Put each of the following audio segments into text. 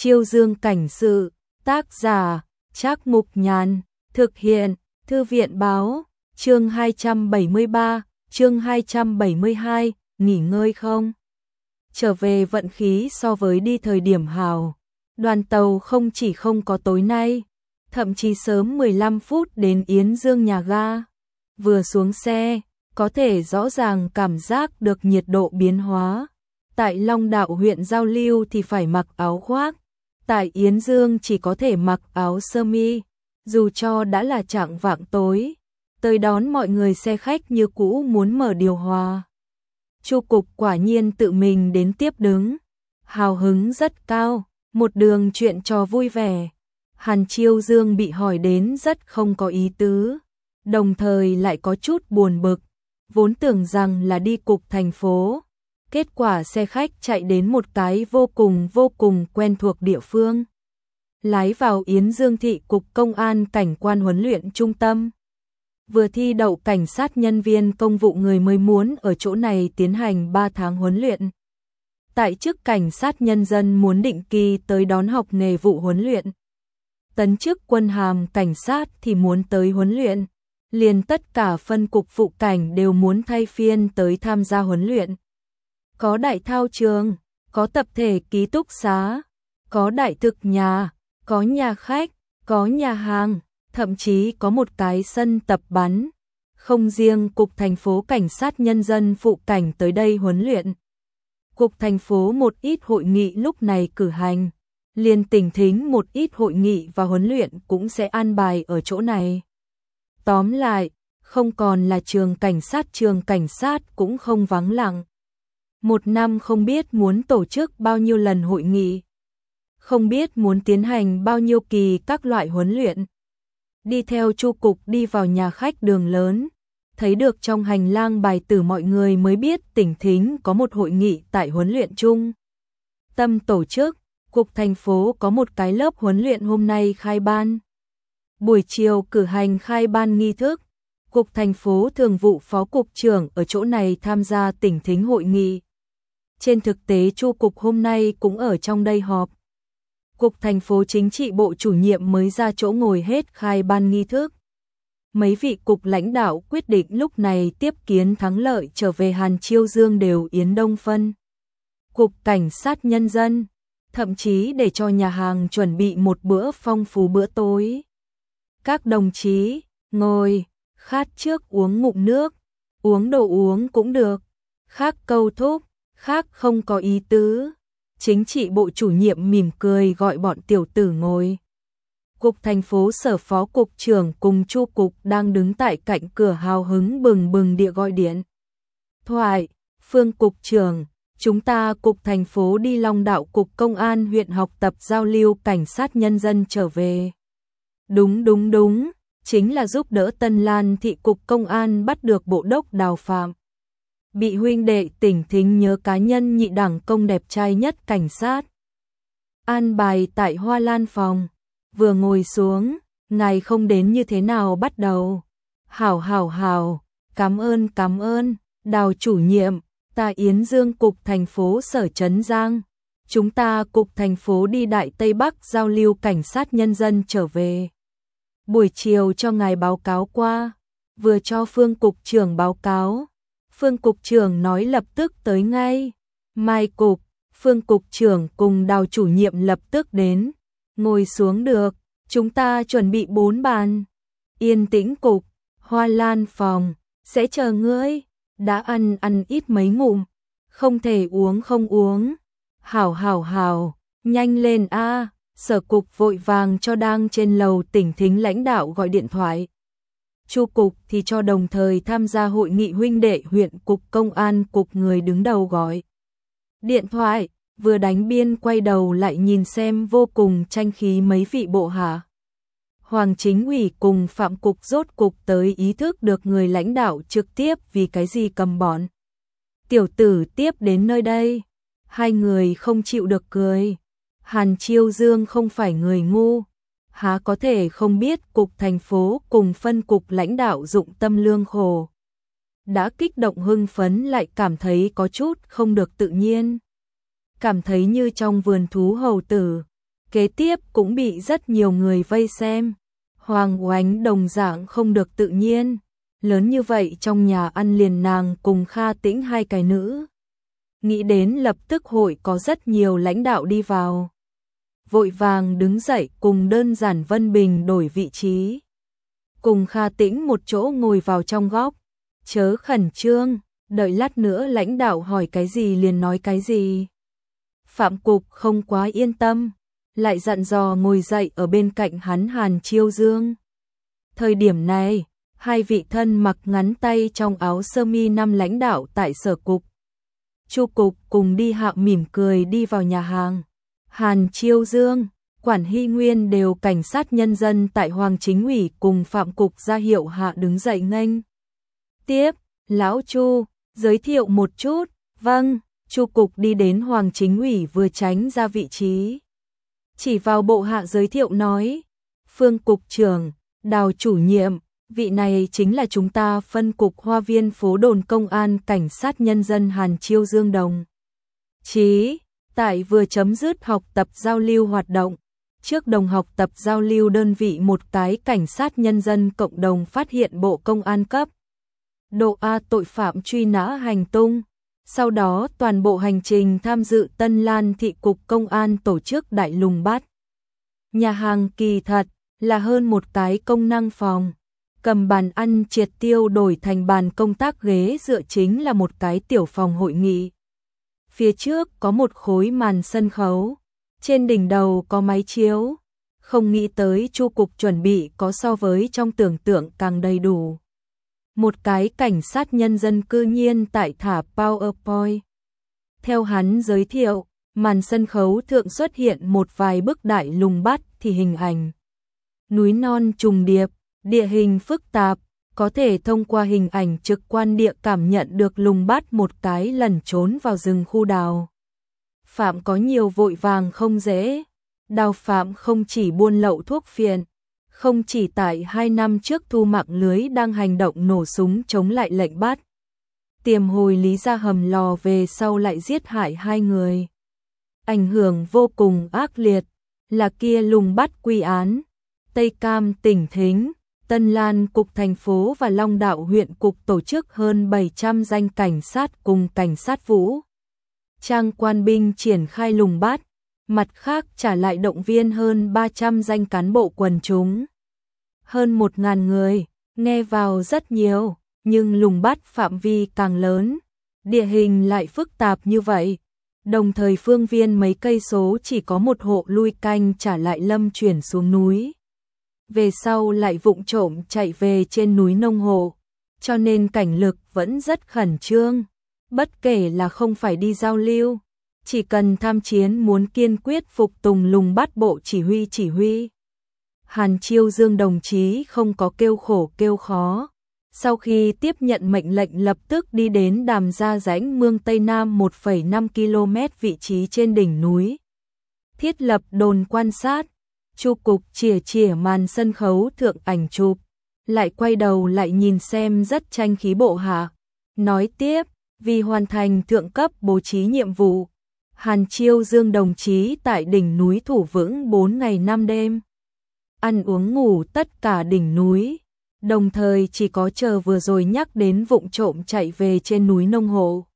Chiêu Dương cảnh sự, tác giả, Trác Mục Nhàn, thực hiện, Thư viện báo, chương 273, chương 272, nghỉ ngơi không? Trở về vận khí so với đi thời điểm hào. Đoàn tàu không chỉ không có tối nay, thậm chí sớm 15 phút đến Yến Dương nhà ga. Vừa xuống xe, có thể rõ ràng cảm giác được nhiệt độ biến hóa. Tại Long Đạo huyện giao lưu thì phải mặc áo khoác, tại Yến Dương chỉ có thể mặc áo sơ mi, dù cho đã là chạng vạng tối. Tới đón mọi người xe khách như cũ muốn mở điều hòa. Chu cục quả nhiên tự mình đến tiếp đứng, hào hứng rất cao, một đường chuyện trò vui vẻ. Hàn Chiêu Dương bị hỏi đến rất không có ý tứ, đồng thời lại có chút buồn bực, vốn tưởng rằng là đi cục thành phố. Kết quả xe khách chạy đến một cái vô cùng quen thuộc địa phương. Lái vào Yến Dương thị cục công an cảnh quan huấn luyện trung tâm. Vừa thi đậu cảnh sát nhân viên công vụ người mới muốn ở chỗ này tiến hành 3 tháng huấn luyện. Tại chức cảnh sát nhân dân muốn định kỳ tới đón học nghề vụ huấn luyện. Tấn chức quân hàm cảnh sát thì muốn tới huấn luyện. Liền tất cả phân cục vụ cảnh đều muốn thay phiên tới tham gia huấn luyện. Có đại thao trường, có tập thể ký túc xá, có đại thực nhà, có nhà khách, có nhà hàng, thậm chí có một cái sân tập bắn. Không riêng cục thành phố cảnh sát nhân dân phụ cảnh tới đây huấn luyện. Cục thành phố một ít hội nghị lúc này cử hành, liền tỉnh thính một ít hội nghị và huấn luyện cũng sẽ an bài ở chỗ này. Tóm lại, không còn là trường cảnh sát cũng không vắng lặng. Một năm không biết muốn tổ chức bao nhiêu lần hội nghị, không biết muốn tiến hành bao nhiêu kỳ các loại huấn luyện. Đi theo Chu cục đi vào nhà khách đường lớn, thấy được trong hành lang bài tử mọi người mới biết tỉnh thính có một hội nghị tại huấn luyện chung. Tâm tổ chức, cục thành phố có một cái lớp huấn luyện hôm nay khai ban. Buổi chiều cử hành khai ban nghi thức, cục thành phố thường vụ phó cục trưởng ở chỗ này tham gia tỉnh thính hội nghị. Trên thực tế Chu cục hôm nay cũng ở trong đây họp. Cục thành phố chính trị bộ chủ nhiệm mới ra chỗ ngồi hết khai ban nghi thức. Mấy vị cục lãnh đạo quyết định lúc này tiếp kiến thắng lợi trở về Hàn Chiêu Dương đều yến đông phân. Cục cảnh sát nhân dân, thậm chí để cho nhà hàng chuẩn bị một bữa phong phú bữa tối. Các đồng chí, ngồi, khát trước uống ngụm nước, uống đồ uống cũng được, khác câu thúc, khác không có ý tứ. Chính trị bộ chủ nhiệm mỉm cười gọi bọn tiểu tử ngồi. Cục thành phố sở phó cục trưởng cùng Chu cục đang đứng tại cạnh cửa hào hứng bừng bừng địa gọi điện. Thoại, Phương cục trưởng, chúng ta cục thành phố đi Long Đạo cục công an huyện học tập giao lưu cảnh sát nhân dân trở về. Đúng, chính là giúp đỡ Tân Lan thị cục công an bắt được bộ đốc Đào Phạm. Bị huynh đệ tỉnh thính nhớ cá nhân nhị đẳng công đẹp trai nhất cảnh sát. An bài tại Hoa Lan phòng, vừa ngồi xuống, ngài không đến như thế nào bắt đầu. Hảo, cảm ơn, Đào chủ nhiệm, ta Yến Dương cục thành phố sở Trấn Giang. Chúng ta cục thành phố đi Đại Tây Bắc giao lưu cảnh sát nhân dân trở về. Buổi chiều cho ngài báo cáo qua, vừa cho Phương cục trưởng báo cáo. Phương cục trưởng nói lập tức tới ngay. Mai cục, Phương cục trưởng cùng Đào chủ nhiệm lập tức đến. Ngồi xuống được, chúng ta chuẩn bị 4 bàn. Yên tĩnh cục, Hoa Lan phòng, sẽ chờ ngươi. Đã ăn ít mấy ngụm, không thể uống không uống. Hảo, nhanh lên a. Sở cục vội vàng cho đang trên lầu tỉnh thính lãnh đạo gọi điện thoại. Chu cục thì cho đồng thời tham gia hội nghị huynh đệ huyện cục công an cục người đứng đầu gọi điện thoại, vừa đánh biên quay đầu lại nhìn xem vô cùng tranh khí mấy vị bộ hạ. Hoàng chính ủy cùng Phạm cục rốt cục tới ý thức được người lãnh đạo trực tiếp vì cái gì cầm bọn tiểu tử tiếp đến nơi đây. Hai người không chịu được cười. Hàn Chiêu Dương không phải người ngu, há có thể không biết cục thành phố cùng phân cục lãnh đạo dụng tâm lương khổ. Đã kích động hưng phấn lại cảm thấy có chút không được tự nhiên. Cảm thấy như trong vườn thú hầu tử, Kế tiếp cũng bị rất nhiều người vây xem. Hoàng Oánh đồng dạng không được tự nhiên. Lớn như vậy trong nhà ăn liền nàng cùng Kha Tĩnh hai cái nữ. Nghĩ đến lập tức hội có rất nhiều lãnh đạo đi vào. Vội vàng đứng dậy cùng đơn giản Vân Bình đổi vị trí. Cùng Kha Tĩnh một chỗ ngồi vào trong góc. Chớ khẩn trương, đợi lát nữa lãnh đạo hỏi cái gì liền nói cái gì. Phạm Cục không quá yên tâm, lại dặn dò ngồi dậy ở bên cạnh hắn Hàn Chiêu Dương. Thời điểm này, hai vị thân mặc ngắn tay trong áo sơ mi năm lãnh đạo tại sở cục. Chu Cục cùng Đi Hạo mỉm cười đi vào nhà hàng. Hàn Chiêu Dương, Quản Hy Nguyên đều cảnh sát nhân dân tại Hoàng Chính ủy cùng Phạm Cục ra hiệu hạ đứng dậy nghênh. Tiếp, Lão Chu, giới thiệu một chút. Vâng, Chu Cục đi đến Hoàng Chính ủy vừa tránh ra vị trí. Chỉ vào bộ hạ giới thiệu nói, Phương Cục trưởng, Đào chủ nhiệm, vị này chính là chúng ta phân cục Hoa Viên phố đồn công an cảnh sát nhân dân Hàn Chiêu Dương đồng chí. Tại vừa chấm dứt học tập giao lưu hoạt động, trước đồng học tập giao lưu đơn vị một cái cảnh sát nhân dân cộng đồng phát hiện bộ công an cấp độ A tội phạm truy nã hành tung. Sau đó toàn bộ hành trình tham dự Tân Lan thị cục công an tổ chức đại lùng bắt. Nhà hàng kỳ thật là hơn một cái công năng phòng. Cầm bàn ăn triệt tiêu đổi thành bàn công tác ghế dựa chính là một cái tiểu phòng hội nghị. Phía trước có một khối màn sân khấu, trên đỉnh đầu có máy chiếu. Không nghĩ tới Chu Cục chuẩn bị có so với trong tưởng tượng càng đầy đủ. Một cái cảnh sát nhân dân cư nhiên tại thả PowerPoint. Theo hắn giới thiệu, màn sân khấu thượng xuất hiện một vài bức đại lùng bắt thì hình ảnh. Núi non trùng điệp, địa hình phức tạp, có thể thông qua hình ảnh trực quan địa cảm nhận được lùng bắt một cái lẩn trốn vào rừng khu đào. Phạm có nhiều vội vàng không dễ. Đào Phạm không chỉ buôn lậu thuốc phiện, không chỉ tại 2 năm trước thu mạng lưới đang hành động nổ súng chống lại lệnh bắt. Tiềm hồi lý ra hầm lò về sau lại giết hại 2 người. Ảnh hưởng vô cùng ác liệt, là kia lùng bắt quy án. Tây Cam tỉnh Thính, Tân Lan cục thành phố và Long Đạo huyện cục tổ chức hơn 700 danh cảnh sát cùng cảnh sát vũ trang quan binh triển khai lùng bắt. Mặt khác trả lại động viên hơn 300 danh cán bộ quần chúng. Hơn 1.000 người, nghe vào rất nhiều, nhưng lùng bắt phạm vi càng lớn, địa hình lại phức tạp như vậy. Đồng thời phương viên mấy cây số chỉ có một hộ lui canh trả lại lâm chuyển xuống núi. Về sau lại vụng trộm chạy về trên núi nông hộ, cho nên cảnh lực vẫn rất khẩn trương. Bất kể là không phải đi giao lưu, chỉ cần tham chiến muốn kiên quyết phục tùng lùng bắt bộ chỉ huy. Hàn Chiêu Dương đồng chí không có kêu khổ kêu khó. Sau khi tiếp nhận mệnh lệnh lập tức đi đến đàm ra rãnh mương Tây Nam 1,5 km vị trí trên đỉnh núi. Thiết lập đồn quan sát. Chu Cục chìa màn sân khấu thượng ảnh chụp, lại quay đầu lại nhìn xem rất tranh khí bộ hạ. Nói tiếp, vì hoàn thành thượng cấp bố trí nhiệm vụ, Hàn Chiêu Dương đồng chí tại đỉnh núi thủ vững 4 ngày 5 đêm. Ăn uống ngủ tất cả đỉnh núi, đồng thời chỉ có chờ vừa rồi nhắc đến vụng trộm chạy về trên núi nông hộ.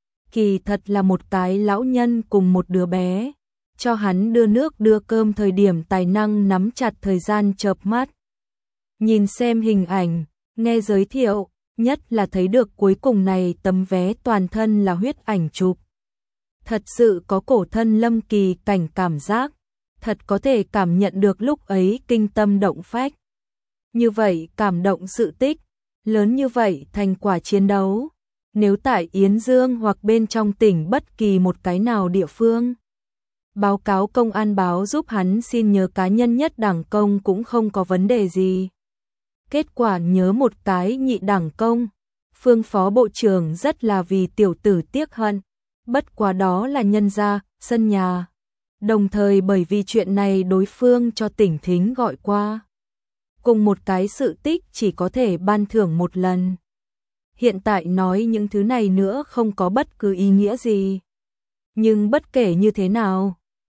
Kỳ thật là một cái lão nhân cùng một đứa bé, cho hắn đưa nước đưa cơm thời điểm tài năng nắm chặt thời gian chợp mắt. Nhìn xem hình ảnh, nghe giới thiệu, nhất là thấy được cuối cùng này tấm vé toàn thân là huyết ảnh chụp. Thật sự có cổ thân lâm kỳ cảnh cảm giác, thật có thể cảm nhận được lúc ấy kinh tâm động phách. Như vậy cảm động sự tích, lớn như vậy thành quả chiến đấu, nếu tại Yến Dương hoặc bên trong tỉnh bất kỳ một cái nào địa phương. Báo cáo công an báo giúp hắn xin nhớ cá nhân nhất đảng công cũng không có vấn đề gì. Kết quả nhớ một cái nhị đảng công, Phương phó bộ trưởng rất là vì tiểu tử tiếc hận, bất quá đó là nhân gia, sân nhà. Đồng thời bởi vì chuyện này đối phương cho tỉnh Thính gọi qua. Cùng một cái sự tích chỉ có thể ban thưởng một lần. Hiện tại nói những thứ này nữa không có bất cứ ý nghĩa gì. Nhưng bất kể như thế nào,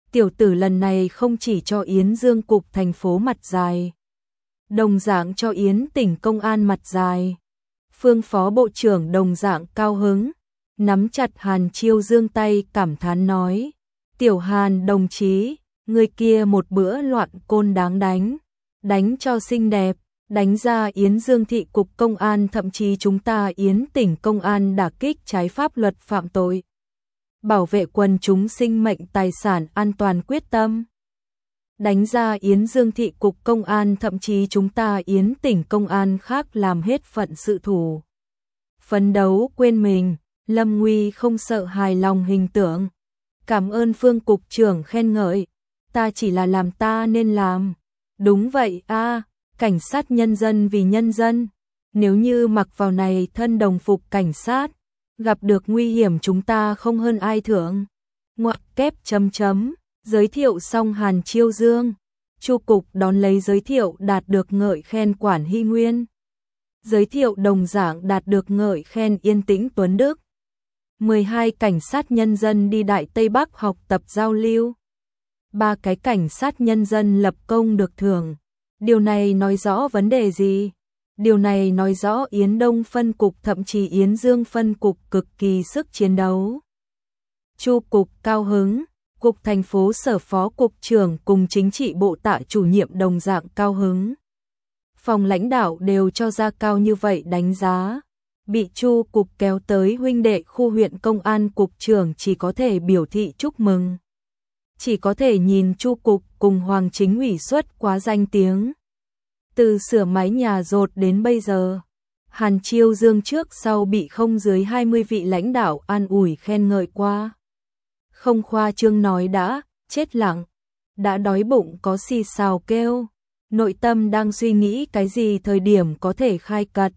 tiểu tử lần này không chỉ cho Yến Dương cục thành phố mặt dài, đồng dạng cho Yến tỉnh công an mặt dài. Phương Phó Bộ trưởng đồng dạng cao hứng, nắm chặt Hàn Chiêu Dương tay cảm thán nói, Tiểu Hàn đồng chí, người kia một bữa loạn côn đáng đánh, đánh cho xinh đẹp, đánh ra Yến Dương thị cục công an, thậm chí chúng ta Yến tỉnh công an đả kích trái pháp luật phạm tội, bảo vệ quần chúng sinh mệnh tài sản an toàn quyết tâm. Đánh ra Yến Dương thị cục công an, thậm chí chúng ta Yến tỉnh công an khác làm hết phận sự thủ. Phấn đấu quên mình, lâm nguy không sợ hài lòng hình tượng. Cảm ơn Phương cục trưởng khen ngợi, ta chỉ là làm ta nên làm. Đúng vậy a, cảnh sát nhân dân vì nhân dân. Nếu như mặc vào này thân đồng phục cảnh sát, gặp được nguy hiểm chúng ta không hơn ai thưởng. Ngoặc kép chấm chấm, giới thiệu xong Hàn Chiêu Dương, Chu cục đón lấy giới thiệu đạt được ngợi khen Quản Hy Nguyên. Giới thiệu đồng dạng đạt được ngợi khen Yên Tĩnh Tuấn Đức. 12 cảnh sát nhân dân đi Đại Tây Bắc học tập giao lưu. 3 cái cảnh sát nhân dân lập công được thưởng. Điều này nói rõ vấn đề gì? Điều này nói rõ Yến Đông phân cục thậm chí Yến Dương phân cục cực kỳ sức chiến đấu. Chu cục cao hứng, cục thành phố sở phó cục trưởng cùng chính trị bộ tạ chủ nhiệm đồng dạng cao hứng. Phòng lãnh đạo đều cho ra cao như vậy đánh giá. Bị Chu cục kéo tới huynh đệ khu huyện công an cục trưởng chỉ có thể biểu thị chúc mừng. Chỉ có thể nhìn Chu cục cùng Hoàng Chính ủy xuất quá danh tiếng. Từ sửa mái nhà rột đến bây giờ, Hàn Chiêu Dương trước sau bị không dưới 20 vị lãnh đạo an ủi khen ngợi qua. Không khoa trương nói đã, chết lặng, đã đói bụng có xì xào kêu, nội tâm đang suy nghĩ cái gì thời điểm có thể khai cật.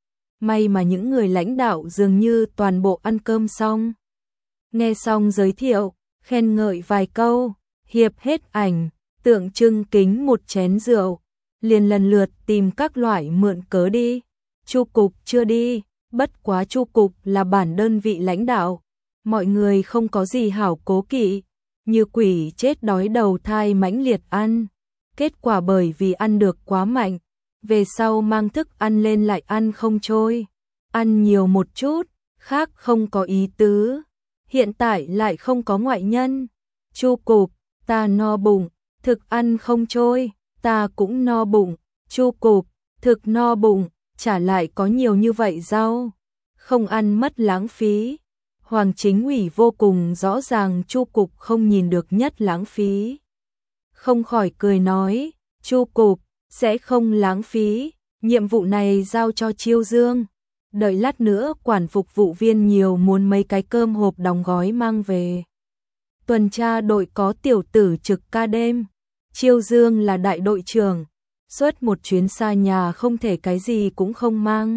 May mà những người lãnh đạo dường như toàn bộ ăn cơm xong. Nghe xong giới thiệu, khen ngợi vài câu, hiệp hết ảnh, tượng trưng kính một chén rượu, liền lần lượt tìm các loại mượn cớ đi. Chu cục chưa đi, bất quá Chu cục là bản đơn vị lãnh đạo, mọi người không có gì hảo cố kỵ, như quỷ chết đói đầu thai mãnh liệt ăn. Kết quả bởi vì ăn được quá mạnh, về sau mang thức ăn lên lại ăn không trôi, ăn nhiều một chút, khác không có ý tứ. Hiện tại lại không có ngoại nhân. Chu cục, ta no bụng, thực ăn không trôi, ta cũng no bụng. Chu cục, thực no bụng, trả lại có nhiều như vậy rau, không ăn mất lãng phí. Hoàng Chính ủy vô cùng rõ ràng Chu cục không nhìn được nhất lãng phí. Không khỏi cười nói, Chu cục, sẽ không lãng phí, nhiệm vụ này giao cho Chiêu Dương. Đợi lát nữa quản phục vụ viên nhiều muốn mấy cái cơm hộp đóng gói mang về. Tuần tra đội có tiểu tử trực ca đêm, Chiêu Dương là đại đội trưởng, suốt một chuyến xa nhà không thể cái gì cũng không mang.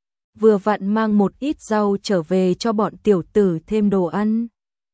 Vừa vặn mang một ít rau trở về cho bọn tiểu tử thêm đồ ăn.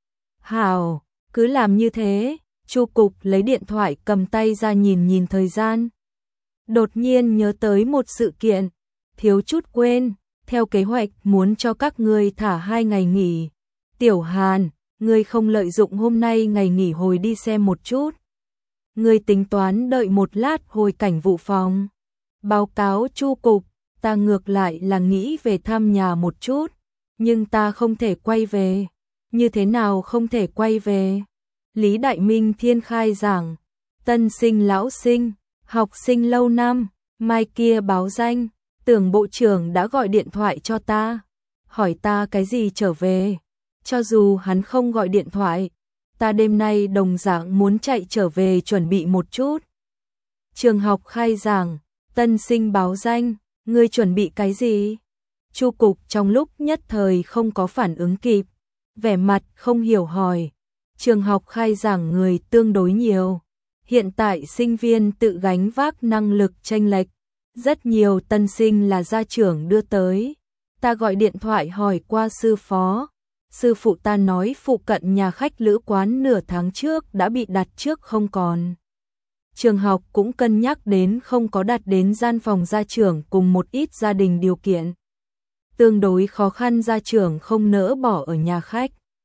Hảo, cứ làm như thế. Chu cục lấy điện thoại cầm tay ra nhìn thời gian. Đột nhiên nhớ tới một sự kiện, thiếu chút quên, theo kế hoạch muốn cho các ngươi thả 2 ngày nghỉ. Tiểu Hàn, ngươi không lợi dụng hôm nay ngày nghỉ hồi đi xem một chút. Ngươi tính toán đợi một lát hồi cảnh vụ phòng. Báo cáo Chu cục, ta ngược lại là nghĩ về thăm nhà một chút, nhưng ta không thể quay về. Như thế nào không thể quay về? Lý Đại Minh Thiên khai giảng, tân sinh lão sinh, học sinh lâu năm, mai kia báo danh, tưởng bộ trưởng đã gọi điện thoại cho ta, hỏi ta cái gì trở về. Cho dù hắn không gọi điện thoại, ta đêm nay đồng dạng muốn chạy trở về chuẩn bị một chút. Trường học khai giảng, tân sinh báo danh, ngươi chuẩn bị cái gì? Chu cục trong lúc nhất thời không có phản ứng kịp, vẻ mặt không hiểu hỏi. Trường học khai giảng người tương đối nhiều, hiện tại sinh viên tự gánh vác năng lực chênh lệch, rất nhiều tân sinh là gia trưởng đưa tới. Ta gọi điện thoại hỏi qua sư phó, sư phụ ta nói phụ cận nhà khách lữ quán nửa tháng trước đã bị đặt trước không còn. Trường học cũng cân nhắc đến không có đặt đến gian phòng gia trưởng cùng một ít gia đình điều kiện tương đối khó khăn, gia trưởng không nỡ bỏ ở nhà khách.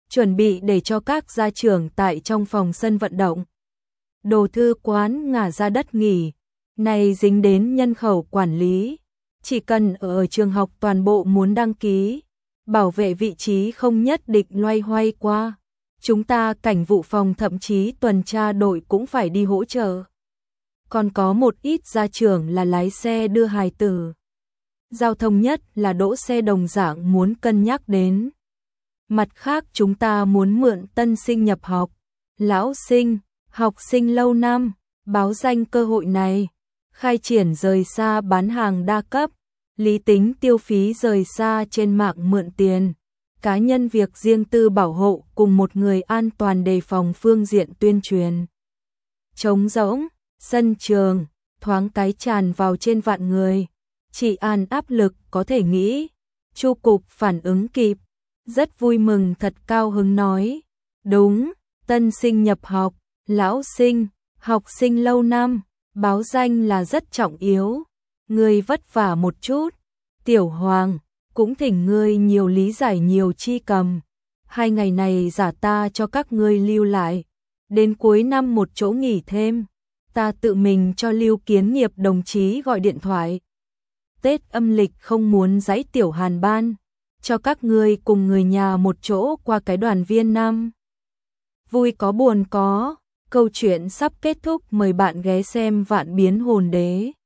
chuẩn bị để cho các gia trưởng tại trong phòng sân vận động. Đồ thư quán ngả ra đất nghỉ, này dính đến nhân khẩu quản lý. Chỉ cần ở trường học toàn bộ muốn đăng ký, bảo vệ vị trí không nhất định loay hoay qua. Chúng ta cảnh vụ phòng thậm chí tuần tra đội cũng phải đi hỗ trợ. Còn có một ít gia trưởng là lái xe đưa hài tử. Giao thông nhất là đỗ xe đồng dạng muốn cân nhắc đến. Mặt khác chúng ta muốn mượn tân sinh nhập học, lão sinh, học sinh lâu năm, báo danh cơ hội này, khai triển rời xa bán hàng đa cấp, lý tính tiêu phí rời xa trên mạng mượn tiền, cá nhân việc riêng tư bảo hộ cùng một người an toàn đề phòng phương diện tuyên truyền. Trống rỗng, sân trường, thoáng cái tràn vào trên vạn người, trị an áp lực có thể nghĩ. Chu cục phản ứng kịp, rất vui mừng thật cao hứng nói, đúng, tân sinh nhập học, lão sinh, học sinh lâu năm, báo danh là rất trọng yếu, ngươi vất vả một chút, Tiểu Hoàng, cũng thỉnh ngươi nhiều lý giải nhiều chi cầm, 2 ngày này giả ta cho các ngươi lưu lại, đến cuối năm một chỗ nghỉ thêm, ta tự mình cho Lưu Kiến Nghiệp đồng chí gọi điện thoại. Tết âm lịch không muốn giãy Tiểu Hàn ban, cho các ngươi cùng người nhà một chỗ qua cái đoàn viên năm. Vui có buồn có, câu chuyện sắp kết thúc, mời bạn ghé xem Vạn Biến Hồn Đế.